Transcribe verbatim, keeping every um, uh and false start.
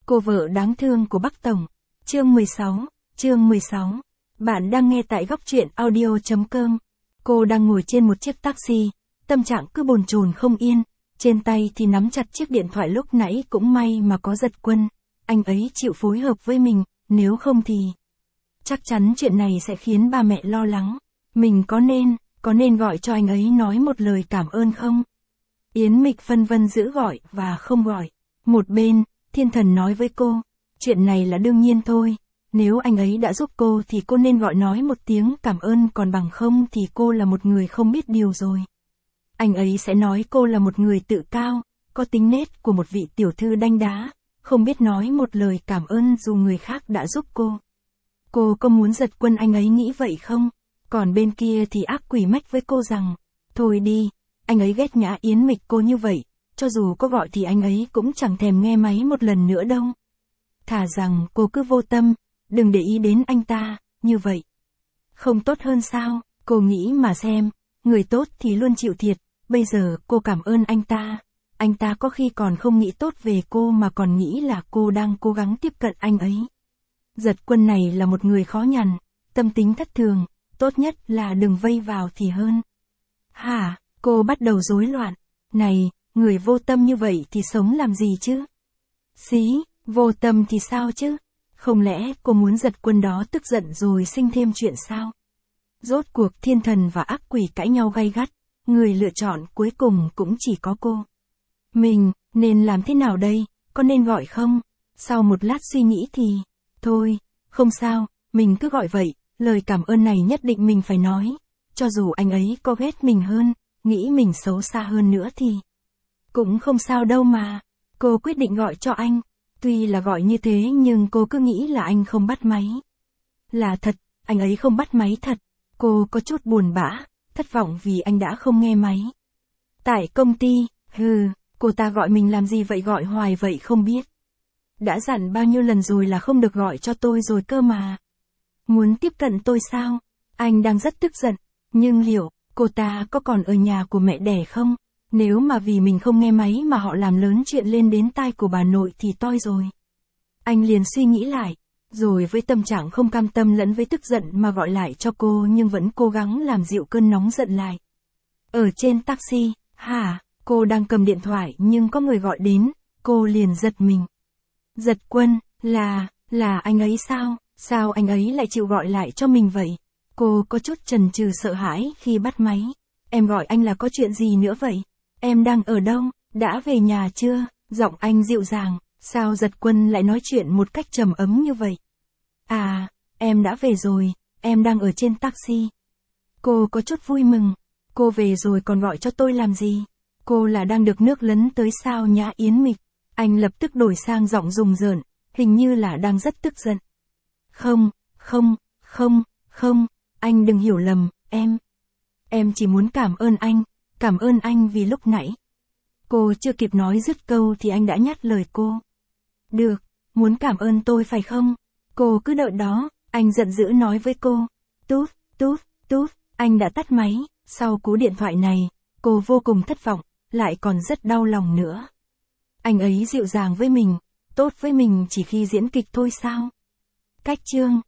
Cô vợ đáng thương của Bắc Tổng. Chương mười sáu, chương mười sáu. Bạn đang nghe tại góc truyện audio chấm com. Cô đang ngồi trên một chiếc taxi, tâm trạng cứ bồn chồn không yên, trên tay thì nắm chặt chiếc điện thoại lúc nãy cũng may mà có Giật Quân, anh ấy chịu phối hợp với mình, nếu không thì... Chắc chắn chuyện này sẽ khiến ba mẹ lo lắng. Mình có nên, có nên gọi cho anh ấy nói một lời cảm ơn không? Yến Mịch phân vân giữa gọi và không gọi. Một bên, Thiên Thần nói với cô, chuyện này là đương nhiên thôi, nếu anh ấy đã giúp cô thì cô nên gọi nói một tiếng cảm ơn, còn bằng không thì cô là một người không biết điều rồi. Anh ấy sẽ nói cô là một người tự cao, có tính nết của một vị tiểu thư đanh đá, không biết nói một lời cảm ơn dù người khác đã giúp cô. Cô có muốn Giật Quân anh ấy nghĩ vậy không? Còn bên kia thì ác quỷ mách với cô rằng, thôi đi, anh ấy ghét nhã Yến Mịch cô như vậy, cho dù có gọi thì anh ấy cũng chẳng thèm nghe máy một lần nữa đâu. Thà rằng cô cứ vô tâm, đừng để ý đến anh ta, như vậy. Không tốt hơn sao? Cô nghĩ mà xem, người tốt thì luôn chịu thiệt, bây giờ cô cảm ơn anh ta. Anh ta có khi còn không nghĩ tốt về cô mà còn nghĩ là cô đang cố gắng tiếp cận anh ấy. Giật Quân này là một người khó nhằn, tâm tính thất thường, tốt nhất là đừng vây vào thì hơn. Hả? Cô bắt đầu rối loạn. Này, người vô tâm như vậy thì sống làm gì chứ? Xí, vô tâm thì sao chứ? Không lẽ cô muốn Giật Quân đó tức giận rồi sinh thêm chuyện sao? Rốt cuộc Thiên Thần và ác quỷ cãi nhau gay gắt, người lựa chọn cuối cùng cũng chỉ có cô. Mình, nên làm thế nào đây, có nên gọi không? Sau một lát suy nghĩ thì, thôi, không sao, mình cứ gọi vậy, lời cảm ơn này nhất định mình phải nói. Cho dù anh ấy có ghét mình hơn, nghĩ mình xấu xa hơn nữa thì cũng không sao đâu mà. Cô quyết định gọi cho anh. Tuy là gọi như thế nhưng cô cứ nghĩ là anh không bắt máy. Là thật, anh ấy không bắt máy thật. Cô có chút buồn bã, thất vọng vì anh đã không nghe máy. Tại công ty, hừ, cô ta gọi mình làm gì vậy, gọi hoài vậy không biết. Đã dặn bao nhiêu lần rồi là không được gọi cho tôi rồi cơ mà. Muốn tiếp cận tôi sao? Anh đang rất tức giận, nhưng liệu cô ta có còn ở nhà của mẹ đẻ không? Nếu mà vì mình không nghe máy mà họ làm lớn chuyện lên đến tai của bà nội thì toi rồi. Anh liền suy nghĩ lại, rồi với tâm trạng không cam tâm lẫn với tức giận mà gọi lại cho cô nhưng vẫn cố gắng làm dịu cơn nóng giận lại. Ở trên taxi, hả, cô đang cầm điện thoại nhưng có người gọi đến, cô liền giật mình. Giật Quân, là, là anh ấy sao? Sao anh ấy lại chịu gọi lại cho mình vậy? Cô có chút chần chừ sợ hãi khi bắt máy. Em gọi anh là có chuyện gì nữa vậy? Em đang ở đâu? Đã về nhà chưa? Giọng anh dịu dàng, sao Giật Quân lại nói chuyện một cách trầm ấm như vậy? À, em đã về rồi, em đang ở trên taxi. Cô có chút vui mừng. Cô về rồi còn gọi cho tôi làm gì? Cô là đang được nước lấn tới sao nhã Yến Mịch? Anh lập tức đổi sang giọng rùng rợn, hình như là đang rất tức giận. Không, không, không, không, anh đừng hiểu lầm, em. Em chỉ muốn cảm ơn anh, cảm ơn anh vì lúc nãy. Cô chưa kịp nói dứt câu thì anh đã nhắt lời cô. Được, muốn cảm ơn tôi phải không? Cô cứ đợi đó, anh giận dữ nói với cô. Tút, tút, tút, anh đã tắt máy. Sau cú điện thoại này, cô vô cùng thất vọng, lại còn rất đau lòng nữa. Anh ấy dịu dàng với mình, tốt với mình chỉ khi diễn kịch thôi sao? Cách chương